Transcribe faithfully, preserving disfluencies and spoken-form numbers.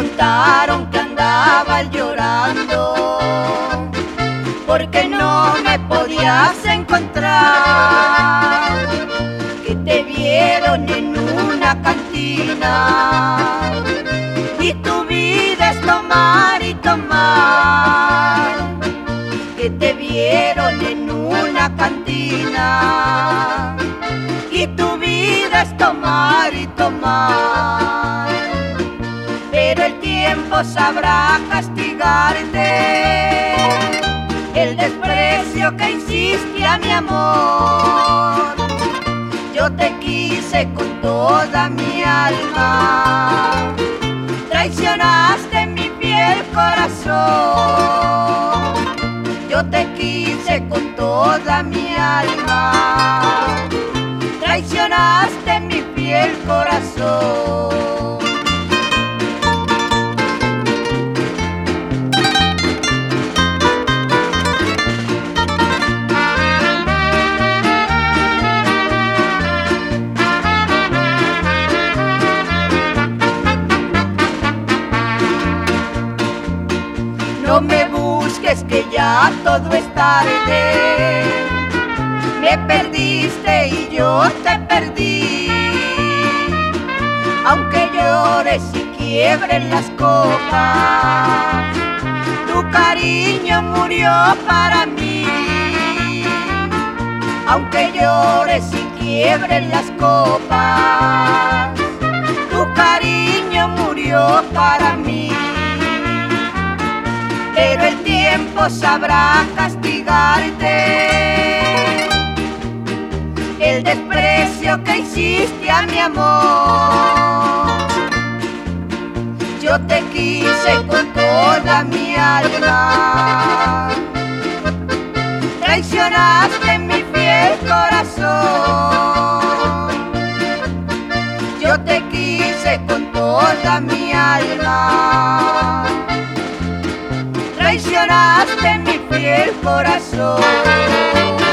contaron que andabas llorando porque no me podías encontrar, que te vieron en una cantina y tu vida es tomar y tomar, que te vieron en una cantina y tu vida es tomar y tomar. Pero el tiempo sabrá castigarte el desprecio que hiciste a mi amor. Yo te quise con toda mi alma, traicionaste mi fiel corazón. Yo te quise con toda mi alma, traicionaste mi fiel corazón. No me busques que ya todo es tarde, me perdiste y yo te perdí. Aunque llores y quiebren las copas, tu cariño murió para mí. Aunque llores y quiebren las copas, tu cariño murió para mí. Pero el tiempo sabrá castigarte el desprecio que hiciste a mi amor. Yo te quise con toda mi alma, traicionaste mi fiel corazón. Yo te quise con toda mi alma, traicionaste mi fiel corazón.